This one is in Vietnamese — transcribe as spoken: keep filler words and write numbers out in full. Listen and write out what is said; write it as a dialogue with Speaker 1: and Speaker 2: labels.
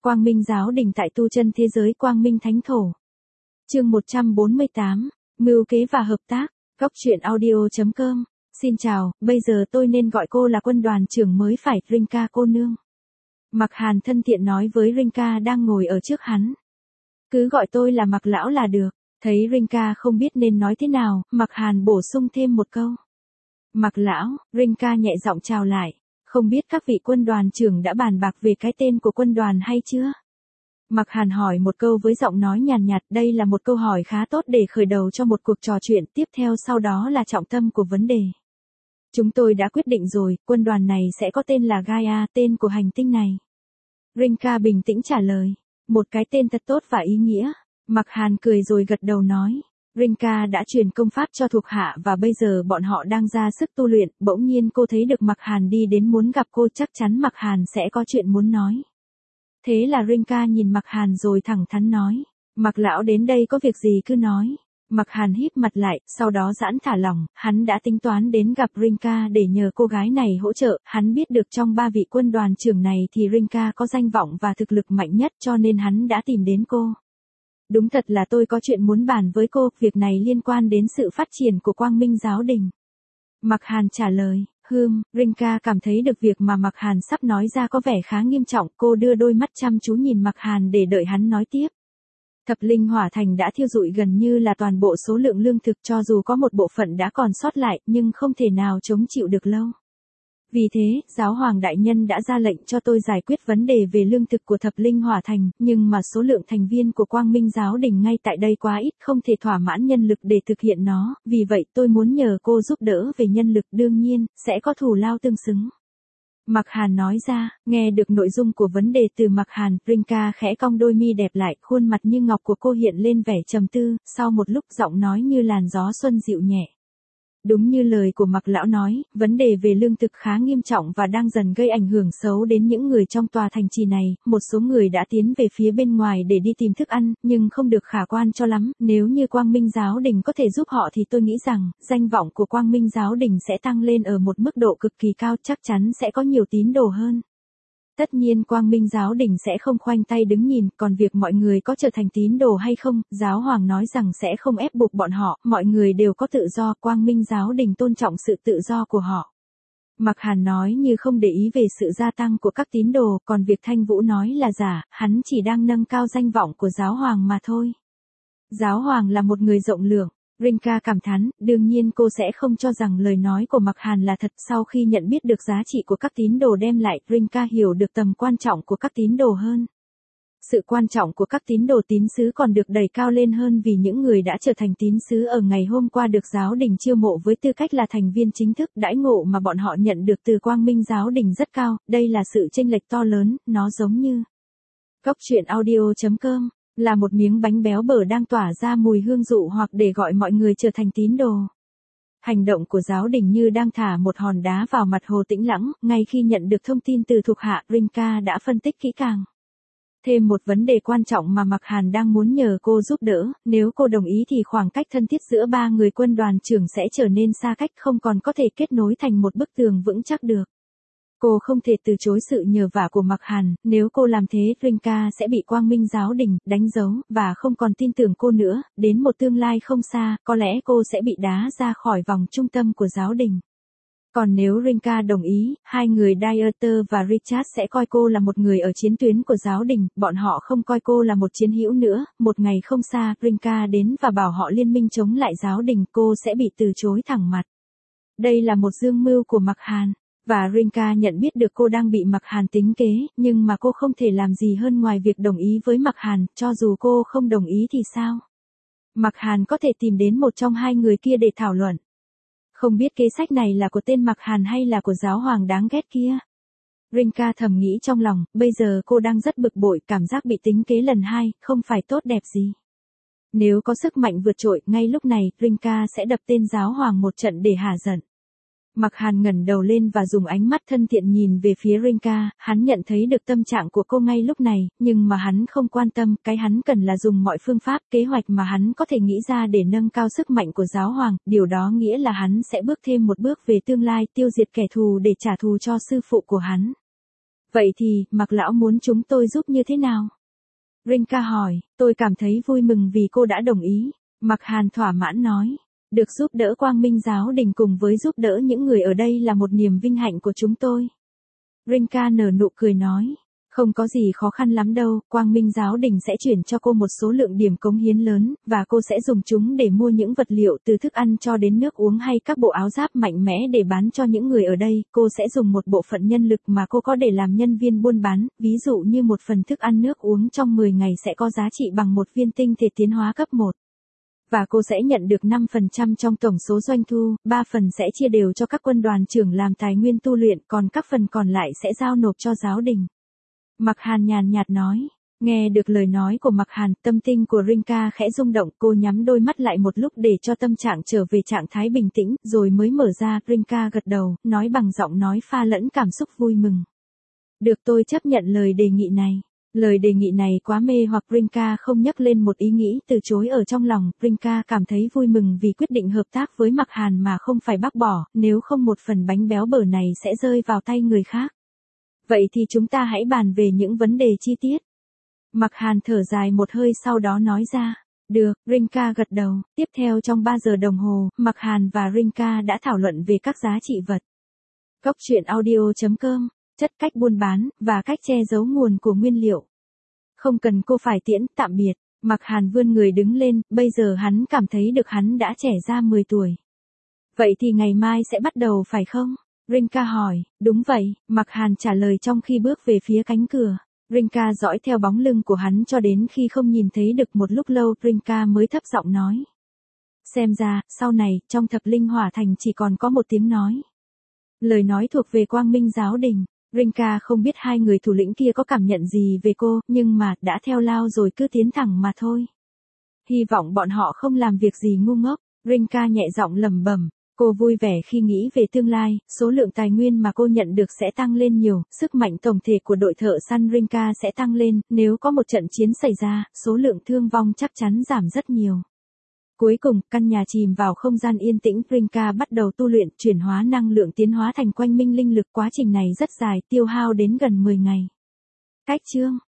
Speaker 1: Quang Minh Giáo Đình tại tu chân thế giới Quang Minh Thánh Thổ. Chương một trăm bốn mươi tám, Mưu kế và hợp tác, góc truyện audio chấm com. Xin chào, bây giờ tôi nên gọi cô là quân đoàn trưởng mới phải, Rinka cô nương. Mạc Hàn thân thiện nói với Rinka đang ngồi ở trước hắn. Cứ gọi tôi là Mạc lão là được. Thấy Rinka không biết nên nói thế nào, Mạc Hàn bổ sung thêm một câu. Mạc lão, Rinka nhẹ giọng chào lại. Không biết các vị quân đoàn trưởng đã bàn bạc về cái tên của quân đoàn hay chưa? Mạc Hàn hỏi một câu với giọng nói nhàn nhạt, đây là một câu hỏi khá tốt để khởi đầu cho một cuộc trò chuyện, tiếp theo sau đó là trọng tâm của vấn đề. Chúng tôi đã quyết định rồi, quân đoàn này sẽ có tên là Gaia, tên của hành tinh này. Rinka bình tĩnh trả lời, một cái tên thật tốt và ý nghĩa. Mạc Hàn cười rồi gật đầu nói. Rinka đã truyền công pháp cho thuộc hạ và bây giờ bọn họ đang ra sức tu luyện, bỗng nhiên cô thấy được Mạc Hàn đi đến muốn gặp cô, chắc chắn Mạc Hàn sẽ có chuyện muốn nói. Thế là Rinka nhìn Mạc Hàn rồi thẳng thắn nói, Mạc lão đến đây có việc gì cứ nói. Mạc Hàn híp mặt lại, sau đó giãn thả lỏng, hắn đã tính toán đến gặp Rinka để nhờ cô gái này hỗ trợ, hắn biết được trong ba vị quân đoàn trưởng này thì Rinka có danh vọng và thực lực mạnh nhất cho nên hắn đã tìm đến cô. Đúng thật là tôi có chuyện muốn bàn với cô, việc này liên quan đến sự phát triển của Quang Minh Giáo Đình. Mạc Hàn trả lời, hừm, Rinka cảm thấy được việc mà Mạc Hàn sắp nói ra có vẻ khá nghiêm trọng, cô đưa đôi mắt chăm chú nhìn Mạc Hàn để đợi hắn nói tiếp. Thập linh hỏa thành đã thiêu rụi gần như là toàn bộ số lượng lương thực, cho dù có một bộ phận đã còn sót lại nhưng không thể nào chống chịu được lâu. Vì thế, Giáo hoàng đại nhân đã ra lệnh cho tôi giải quyết vấn đề về lương thực của thập linh hỏa thành, nhưng mà số lượng thành viên của Quang Minh Giáo Đình ngay tại đây quá ít, không thể thỏa mãn nhân lực để thực hiện nó, vì vậy tôi muốn nhờ cô giúp đỡ về nhân lực, đương nhiên, sẽ có thù lao tương xứng. Mạc Hàn nói ra, nghe được nội dung của vấn đề từ Mạc Hàn, Rinka khẽ cong đôi mi đẹp lại, khuôn mặt như ngọc của cô hiện lên vẻ trầm tư, sau một lúc giọng nói như làn gió xuân dịu nhẹ. Đúng như lời của Mạc lão nói, vấn đề về lương thực khá nghiêm trọng và đang dần gây ảnh hưởng xấu đến những người trong tòa thành trì này, một số người đã tiến về phía bên ngoài để đi tìm thức ăn, nhưng không được khả quan cho lắm, nếu như Quang Minh Giáo Đình có thể giúp họ thì tôi nghĩ rằng, danh vọng của Quang Minh Giáo Đình sẽ tăng lên ở một mức độ cực kỳ cao, chắc chắn sẽ có nhiều tín đồ hơn. Tất nhiên Quang Minh Giáo Đình sẽ không khoanh tay đứng nhìn, còn việc mọi người có trở thành tín đồ hay không, Giáo hoàng nói rằng sẽ không ép buộc bọn họ, mọi người đều có tự do, Quang Minh Giáo Đình tôn trọng sự tự do của họ. Mạc Hàn nói như không để ý về sự gia tăng của các tín đồ, còn việc Thanh Vũ nói là giả, hắn chỉ đang nâng cao danh vọng của Giáo hoàng mà thôi. Giáo hoàng là một người rộng lượng. Rinka cảm thán, đương nhiên cô sẽ không cho rằng lời nói của Mạc Hàn là thật. Sau khi nhận biết được giá trị của các tín đồ đem lại, Rinka hiểu được tầm quan trọng của các tín đồ hơn. Sự quan trọng của các tín đồ tín sứ còn được đẩy cao lên hơn vì những người đã trở thành tín sứ ở ngày hôm qua được Giáo đình chiêu mộ với tư cách là thành viên chính thức, đãi ngộ mà bọn họ nhận được từ Quang Minh Giáo đình rất cao, đây là sự chênh lệch to lớn, nó giống như góc truyện audio chấm com. Là một miếng bánh béo bở đang tỏa ra mùi hương dụ hoặc để gọi mọi người trở thành tín đồ. Hành động của Giáo đình như đang thả một hòn đá vào mặt hồ tĩnh lặng, ngay khi nhận được thông tin từ thuộc hạ, Rinka đã phân tích kỹ càng. Thêm một vấn đề quan trọng mà Mạc Hàn đang muốn nhờ cô giúp đỡ, nếu cô đồng ý thì khoảng cách thân thiết giữa ba người quân đoàn trưởng sẽ trở nên xa cách, không còn có thể kết nối thành một bức tường vững chắc được. Cô không thể từ chối sự nhờ vả của Mạc Hàn, nếu cô làm thế, Rinka sẽ bị Quang Minh Giáo đình đánh dấu, và không còn tin tưởng cô nữa, đến một tương lai không xa, có lẽ cô sẽ bị đá ra khỏi vòng trung tâm của Giáo đình. Còn nếu Rinka đồng ý, hai người Dieter và Richard sẽ coi cô là một người ở chiến tuyến của Giáo đình, bọn họ không coi cô là một chiến hữu nữa, một ngày không xa, Rinka đến và bảo họ liên minh chống lại Giáo đình, cô sẽ bị từ chối thẳng mặt. Đây là một dương mưu của Mạc Hàn. Và Rinka nhận biết được cô đang bị Mạc Hàn tính kế, nhưng mà cô không thể làm gì hơn ngoài việc đồng ý với Mạc Hàn, cho dù cô không đồng ý thì sao? Mạc Hàn có thể tìm đến một trong hai người kia để thảo luận. Không biết kế sách này là của tên Mạc Hàn hay là của Giáo hoàng đáng ghét kia? Rinka thầm nghĩ trong lòng, bây giờ cô đang rất bực bội, cảm giác bị tính kế lần hai, không phải tốt đẹp gì. Nếu có sức mạnh vượt trội, ngay lúc này, Rinka sẽ đập tên Giáo hoàng một trận để hả giận. Mạc Hàn ngẩng đầu lên và dùng ánh mắt thân thiện nhìn về phía Rinka, hắn nhận thấy được tâm trạng của cô ngay lúc này, nhưng mà hắn không quan tâm, cái hắn cần là dùng mọi phương pháp, kế hoạch mà hắn có thể nghĩ ra để nâng cao sức mạnh của Giáo hoàng, điều đó nghĩa là hắn sẽ bước thêm một bước về tương lai, tiêu diệt kẻ thù để trả thù cho sư phụ của hắn. Vậy thì, Mạc lão muốn chúng tôi giúp như thế nào? Rinka hỏi, tôi cảm thấy vui mừng vì cô đã đồng ý. Mạc Hàn thỏa mãn nói, được giúp đỡ Quang Minh giáo đình cùng với giúp đỡ những người ở đây là một niềm vinh hạnh của chúng tôi. Rinka nở nụ cười nói, không có gì khó khăn lắm đâu, Quang Minh giáo đình sẽ chuyển cho cô một số lượng điểm cống hiến lớn, và cô sẽ dùng chúng để mua những vật liệu từ thức ăn cho đến nước uống hay các bộ áo giáp mạnh mẽ để bán cho những người ở đây. Cô sẽ dùng một bộ phận nhân lực mà cô có để làm nhân viên buôn bán, ví dụ như một phần thức ăn nước uống trong mười ngày sẽ có giá trị bằng một viên tinh thể tiến hóa cấp một. Và cô sẽ nhận được năm phần trăm trong tổng số doanh thu, ba phần sẽ chia đều cho các quân đoàn trưởng làm tài nguyên tu luyện, còn các phần còn lại sẽ giao nộp cho giáo đình. Mạc Hàn nhàn nhạt nói. Nghe được lời nói của Mạc Hàn, tâm tinh của Rinka khẽ rung động, cô nhắm đôi mắt lại một lúc để cho tâm trạng trở về trạng thái bình tĩnh, rồi mới mở ra. Rinka gật đầu, nói bằng giọng nói pha lẫn cảm xúc vui mừng. Được, tôi chấp nhận lời đề nghị này. Lời đề nghị này quá mê hoặc Rinka không nhắc lên một ý nghĩ từ chối ở trong lòng. Rinka cảm thấy vui mừng vì quyết định hợp tác với Mạc Hàn mà không phải bác bỏ, nếu không một phần bánh béo bở này sẽ rơi vào tay người khác. Vậy thì chúng ta hãy bàn về những vấn đề chi tiết. Mạc Hàn thở dài một hơi sau đó nói ra. Được, Rinka gật đầu. Tiếp theo trong ba giờ đồng hồ, Mạc Hàn và Rinka đã thảo luận về các giá trị vật. Góc truyện audio chấm com, chất cách buôn bán, và cách che giấu nguồn của nguyên liệu. Không cần cô phải tiễn, tạm biệt. Mạc Hàn vươn người đứng lên, bây giờ hắn cảm thấy được hắn đã trẻ ra mười tuổi. Vậy thì ngày mai sẽ bắt đầu phải không? Rinka hỏi. Đúng vậy, Mạc Hàn trả lời trong khi bước về phía cánh cửa. Rinka dõi theo bóng lưng của hắn cho đến khi không nhìn thấy được một lúc lâu, Rinka mới thấp giọng nói. Xem ra, sau này, trong thập linh hỏa thành chỉ còn có một tiếng nói. Lời nói thuộc về Quang Minh giáo đình. Rinka không biết hai người thủ lĩnh kia có cảm nhận gì về cô, nhưng mà, đã theo lao rồi cứ tiến thẳng mà thôi. Hy vọng bọn họ không làm việc gì ngu ngốc. Rinka nhẹ giọng lẩm bẩm. Cô vui vẻ khi nghĩ về tương lai, số lượng tài nguyên mà cô nhận được sẽ tăng lên nhiều, sức mạnh tổng thể của đội thợ săn Rinka sẽ tăng lên, nếu có một trận chiến xảy ra, số lượng thương vong chắc chắn giảm rất nhiều. Cuối cùng, căn nhà chìm vào không gian yên tĩnh, Rinka bắt đầu tu luyện, chuyển hóa năng lượng tiến hóa thành quanh minh linh lực, quá trình này rất dài, tiêu hao đến gần mười ngày. Cách chương